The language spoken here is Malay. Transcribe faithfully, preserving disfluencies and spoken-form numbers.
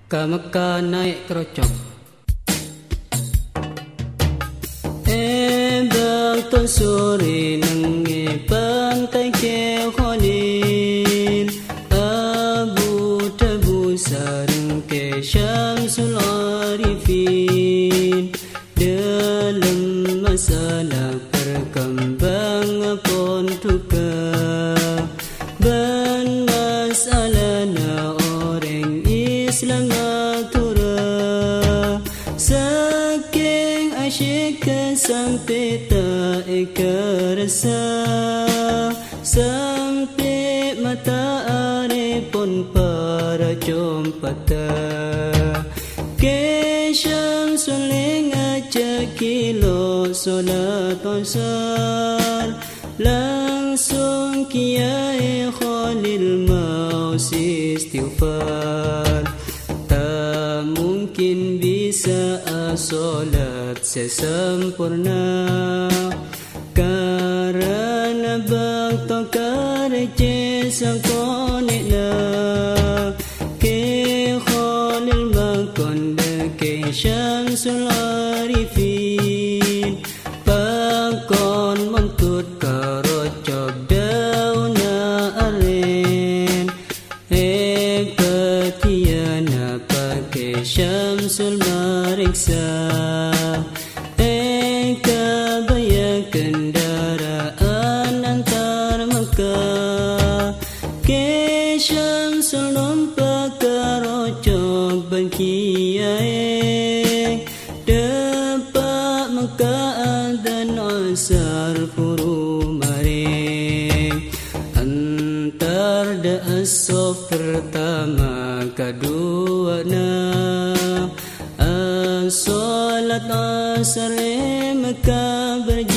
Ke Mekah naik kerocok. Eh bakton sore nange pantai ke Khalil, Abu Tabu sareng ke Syamsul Arifin. Dalam masalah perkembang pon tukar, ban masalah na orang Islam atura, saking asyik sampai tak kerasa, sampai mata are pun para jompata. Kesyam suling ajak kilo solat asar, langsung Kiai Khalil mau istighfar. Tak mungkin bisa solat sesempurna, karena bakto karece sangkonela. Ke Khalil makon ke Syamsul Arifin, pakon mentut karocok dauna aren. Eh petiana pakai Syamsul mariksa, eh kabaya kendaraan antar Mekah. Ke Syamsul numpak karocok ban Kiai, dapat Mekah dan asar furu maring. Antar da asof pertama kedua na, solat asar Mekah berjalan.